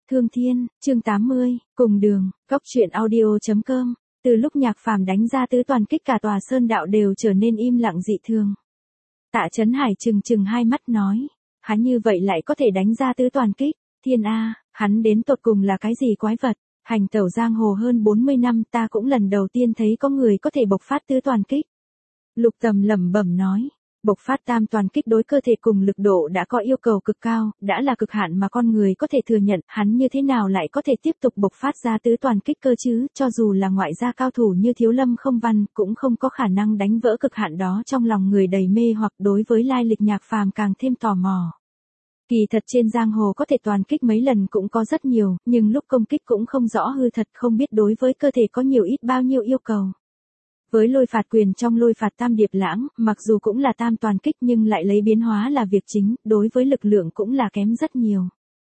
Thương Thiên, chương 80, cùng đường, góc truyện audio.com. Từ lúc Nhạc Phàm đánh ra tứ toàn kích, cả tòa sơn đạo đều trở nên im lặng dị thường. Tạ Chấn Hải trừng hai mắt nói, hắn như vậy lại có thể đánh ra tứ toàn kích, thiên a, hắn đến tột cùng là cái gì quái vật? Hành tẩu giang hồ hơn 40 năm, ta cũng lần đầu tiên thấy có người có thể bộc phát tứ toàn kích. Lục Tầm lẩm bẩm nói, bộc phát tam toàn kích đối cơ thể cùng lực độ đã có yêu cầu cực cao, đã là cực hạn mà con người có thể thừa nhận, hắn như thế nào lại có thể tiếp tục bộc phát ra tứ toàn kích cơ chứ, cho dù là ngoại gia cao thủ như Thiếu Lâm Không Văn, cũng không có khả năng đánh vỡ cực hạn đó. Trong lòng người đầy mê hoặc, đối với lai lịch Nhạc Phàm càng thêm tò mò. Kỳ thật trên giang hồ có thể toàn kích mấy lần cũng có rất nhiều, nhưng lúc công kích cũng không rõ hư thật, không biết đối với cơ thể có nhiều ít bao nhiêu yêu cầu. Với lôi phạt quyền trong lôi phạt tam điệp lãng, mặc dù cũng là tam toàn kích nhưng lại lấy biến hóa là việc chính, đối với lực lượng cũng là kém rất nhiều.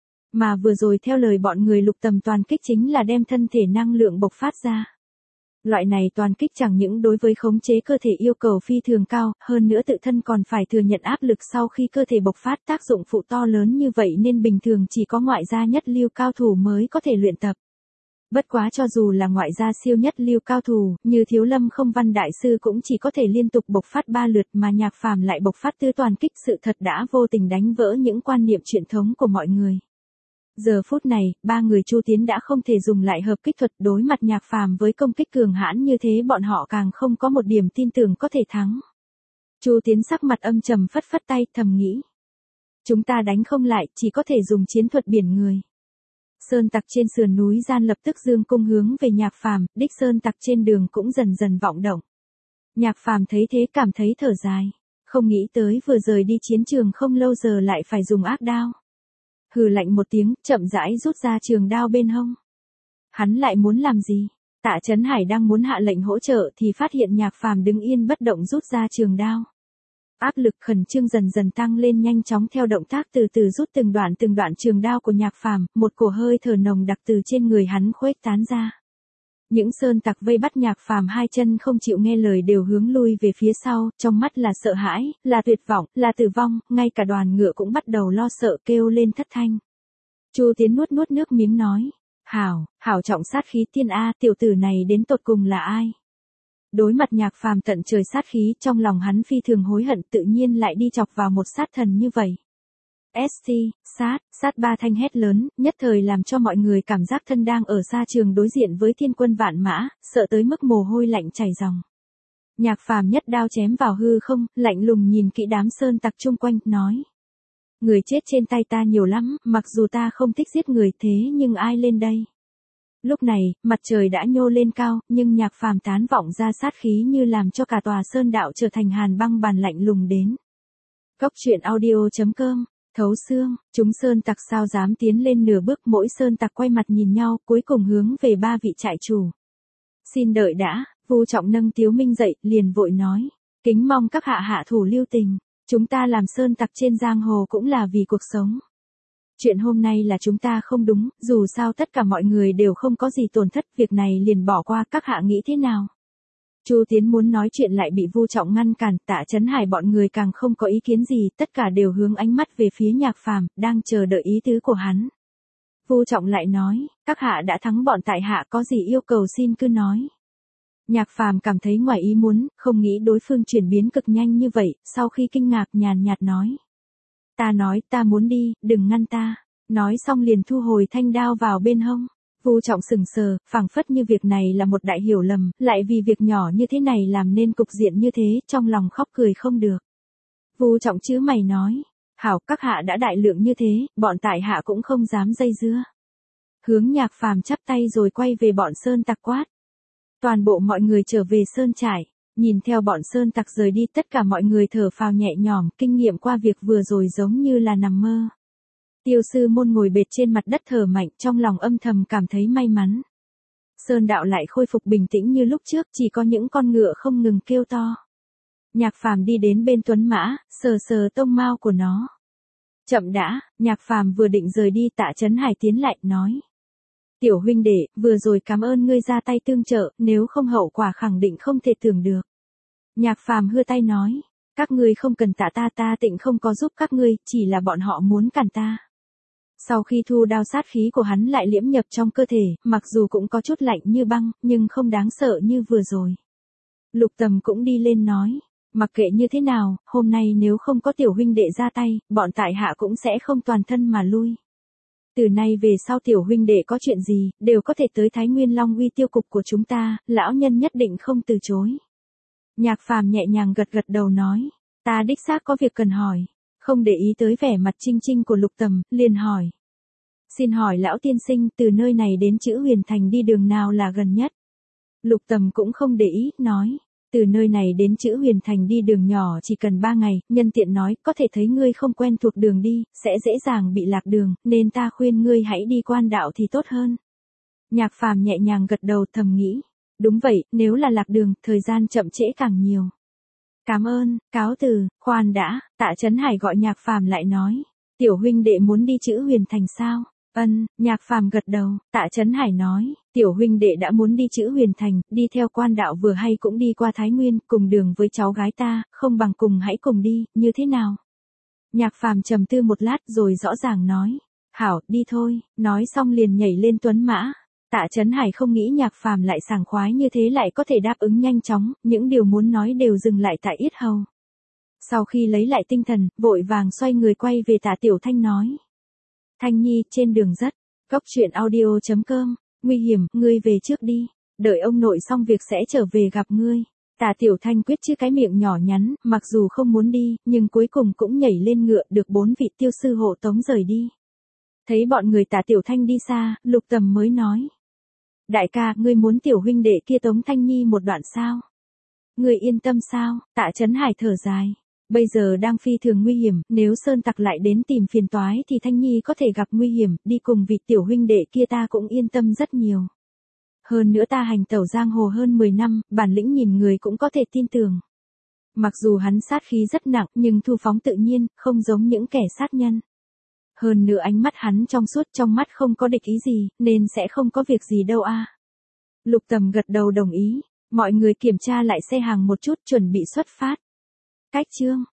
Mà vừa rồi theo lời bọn người Lục Tầm, toàn kích chính là đem thân thể năng lượng bộc phát ra. Loại này toàn kích chẳng những đối với khống chế cơ thể yêu cầu phi thường cao, hơn nữa tự thân còn phải thừa nhận áp lực sau khi cơ thể bộc phát, tác dụng phụ to lớn như vậy nên bình thường chỉ có ngoại gia nhất lưu cao thủ mới có thể luyện tập. Bất quá cho dù là ngoại gia siêu nhất lưu cao thủ, như Thiếu Lâm Không Văn đại sư cũng chỉ có thể liên tục bộc phát 3 lượt, mà Nhạc Phàm lại bộc phát tứ toàn kích, sự thật đã vô tình đánh vỡ những quan niệm truyền thống của mọi người. Giờ phút này, ba người Chu Tiến đã không thể dùng lại hợp kích thuật, đối mặt Nhạc Phàm với công kích cường hãn như thế, bọn họ càng không có một điểm tin tưởng có thể thắng. Chu Tiến sắc mặt âm trầm phất phất tay, thầm nghĩ. Chúng ta đánh không lại, chỉ có thể dùng chiến thuật biển người. Sơn tặc trên sườn núi gian lập tức dương cung hướng về Nhạc Phàm, đích sơn tặc trên đường cũng dần dần vọng động. Nhạc Phàm thấy thế cảm thấy thở dài, không nghĩ tới vừa rời đi chiến trường không lâu giờ lại phải dùng ác đao. Hừ lạnh một tiếng, chậm rãi rút ra trường đao bên hông. Hắn lại muốn làm gì? Tạ Chấn Hải đang muốn hạ lệnh hỗ trợ thì phát hiện Nhạc Phàm đứng yên bất động rút ra trường đao. Áp lực khẩn trương dần dần tăng lên, nhanh chóng theo động tác từ từ rút từng đoạn trường đao của Nhạc Phàm, một cổ hơi thở nồng đặc từ trên người hắn khuếch tán ra. Những sơn tặc vây bắt Nhạc Phàm hai chân không chịu nghe lời đều hướng lui về phía sau, trong mắt là sợ hãi, là tuyệt vọng, là tử vong, ngay cả đoàn ngựa cũng bắt đầu lo sợ kêu lên thất thanh. Chu Tiến nuốt nước miếng nói, hảo trọng sát khí tiên a, tiểu tử này đến tột cùng là ai? Đối mặt Nhạc Phàm tận trời sát khí, trong lòng hắn phi thường hối hận, tự nhiên lại đi chọc vào một sát thần như vậy. Sát ba thanh hét lớn, nhất thời làm cho mọi người cảm giác thân đang ở xa trường đối diện với thiên quân vạn mã, sợ tới mức mồ hôi lạnh chảy ròng. Nhạc Phàm nhất đao chém vào hư không, lạnh lùng nhìn kỹ đám sơn tặc chung quanh, nói. Người chết trên tay ta nhiều lắm, mặc dù ta không thích giết người, thế nhưng ai lên đây? Lúc này, mặt trời đã nhô lên cao, nhưng Nhạc Phàm tán vọng ra sát khí như làm cho cả tòa sơn đạo trở thành hàn băng bàn lạnh lùng đến. Góc truyện audio.com, thấu xương, chúng sơn tặc sao dám tiến lên nửa bước, mỗi sơn tặc quay mặt nhìn nhau, cuối cùng hướng về ba vị trại chủ. Xin đợi đã, Vu Trọng nâng Tiếu Minh dậy, liền vội nói, kính mong các hạ thủ lưu tình, chúng ta làm sơn tặc trên giang hồ cũng là vì cuộc sống. Chuyện hôm nay là chúng ta không đúng, dù sao tất cả mọi người đều không có gì tổn thất, việc này liền bỏ qua, các hạ nghĩ thế nào? Chu Tiến muốn nói chuyện lại bị Vu Trọng ngăn cản, Tạ Chấn Hải bọn người càng không có ý kiến gì, tất cả đều hướng ánh mắt về phía Nhạc Phàm, đang chờ đợi ý tứ của hắn. Vu Trọng lại nói, các hạ đã thắng bọn tại hạ, có gì yêu cầu xin cứ nói. Nhạc Phàm cảm thấy ngoài ý muốn, không nghĩ đối phương chuyển biến cực nhanh như vậy, sau khi kinh ngạc nhàn nhạt nói. Ta muốn đi, đừng ngăn ta. Nói xong liền thu hồi thanh đao vào bên hông. Vu Trọng sững sờ, phảng phất như việc này là một đại hiểu lầm, lại vì việc nhỏ như thế này làm nên cục diện như thế, trong lòng khóc cười không được. Vu Trọng chữ mày nói, hảo, các hạ đã đại lượng như thế, bọn tại hạ cũng không dám dây dưa. Hướng Nhạc Phàm chắp tay rồi quay về bọn sơn tặc quát. Toàn bộ mọi người trở về sơn trại. Nhìn theo bọn sơn tặc rời đi, tất cả mọi người thở phào nhẹ nhõm, kinh nghiệm qua việc vừa rồi giống như là nằm mơ. Tiêu sư môn ngồi bệt trên mặt đất thở mạnh, trong lòng âm thầm cảm thấy may mắn. Sơn đạo lại khôi phục bình tĩnh như lúc trước, chỉ có những con ngựa không ngừng kêu to. Nhạc Phàm đi đến bên tuấn mã, sờ tông mao của nó. Chậm đã, Nhạc Phàm vừa định rời đi, Tạ Chấn Hải tiến lại, nói. Tiểu huynh đệ, vừa rồi cảm ơn ngươi ra tay tương trợ, nếu không hậu quả khẳng định không thể tưởng được. Nhạc Phàm hưa tay nói, các ngươi không cần tạ ta, ta tịnh không có giúp các ngươi, chỉ là bọn họ muốn cản ta. Sau khi thu đao sát khí của hắn lại liễm nhập trong cơ thể, mặc dù cũng có chút lạnh như băng, nhưng không đáng sợ như vừa rồi. Lục Tầm cũng đi lên nói, mặc kệ như thế nào, hôm nay nếu không có tiểu huynh đệ ra tay, bọn tại hạ cũng sẽ không toàn thân mà lui. Từ nay về sau tiểu huynh đệ có chuyện gì, đều có thể tới Thái Nguyên Long Uy tiêu cục của chúng ta, lão nhân nhất định không từ chối. Nhạc Phàm nhẹ nhàng gật gật đầu nói, ta đích xác có việc cần hỏi, không để ý tới vẻ mặt chinh chinh của Lục Tầm, liền hỏi. Xin hỏi lão tiên sinh, từ nơi này đến Chữ Huyền Thành đi đường nào là gần nhất? Lục Tầm cũng không để ý, nói, từ nơi này đến Chữ Huyền Thành đi đường nhỏ chỉ cần 3 ngày, nhân tiện nói, có thể thấy ngươi không quen thuộc đường đi, sẽ dễ dàng bị lạc đường, nên ta khuyên ngươi hãy đi quan đạo thì tốt hơn. Nhạc Phàm nhẹ nhàng gật đầu thầm nghĩ, đúng vậy, nếu là lạc đường, thời gian chậm trễ càng nhiều. Cảm ơn, cáo từ, khoan đã, Tạ Chấn Hải gọi Nhạc Phàm lại nói, tiểu huynh đệ muốn đi Chữ Huyền Thành sao? Nhạc Phàm gật đầu, Tạ Chấn Hải nói, tiểu huynh đệ đã muốn đi Chữ Huyền Thành, đi theo quan đạo vừa hay cũng đi qua Thái Nguyên, cùng đường với cháu gái ta, không bằng cùng hãy cùng đi, như thế nào? Nhạc Phàm trầm tư một lát rồi rõ ràng nói, hảo, đi thôi, nói xong liền nhảy lên tuấn mã. Tạ Chấn Hải không nghĩ Nhạc Phàm lại sảng khoái như thế lại có thể đáp ứng nhanh chóng, những điều muốn nói đều dừng lại tại yết hầu. Sau khi lấy lại tinh thần, vội vàng xoay người quay về Tạ Tiểu Thanh nói. Thanh Nhi, trên đường rất, Cốc Truyện Audio.com, nguy hiểm, ngươi về trước đi, đợi ông nội xong việc sẽ trở về gặp ngươi. Tạ Tiểu Thanh quyết chứ cái miệng nhỏ nhắn, mặc dù không muốn đi, nhưng cuối cùng cũng nhảy lên ngựa được 4 vị tiêu sư hộ tống rời đi. Thấy bọn người Tạ Tiểu Thanh đi xa, Lục Tầm mới nói. Đại ca, ngươi muốn tiểu huynh đệ kia tống Thanh Nhi một đoạn sao? Ngươi yên tâm sao? Tạ Chấn Hải thở dài. Bây giờ đang phi thường nguy hiểm, nếu Sơn Tặc lại đến tìm phiền toái thì Thanh Nhi có thể gặp nguy hiểm, đi cùng vị tiểu huynh đệ kia ta cũng yên tâm rất nhiều. Hơn nữa ta hành tẩu giang hồ hơn 10 năm, bản lĩnh nhìn người cũng có thể tin tưởng. Mặc dù hắn sát khí rất nặng, nhưng thu phóng tự nhiên, không giống những kẻ sát nhân. Hơn nữa ánh mắt hắn trong suốt, trong mắt không có địch ý gì, nên sẽ không có việc gì đâu a. Lục Tầm gật đầu đồng ý, mọi người kiểm tra lại xe hàng một chút chuẩn bị xuất phát. Cách chương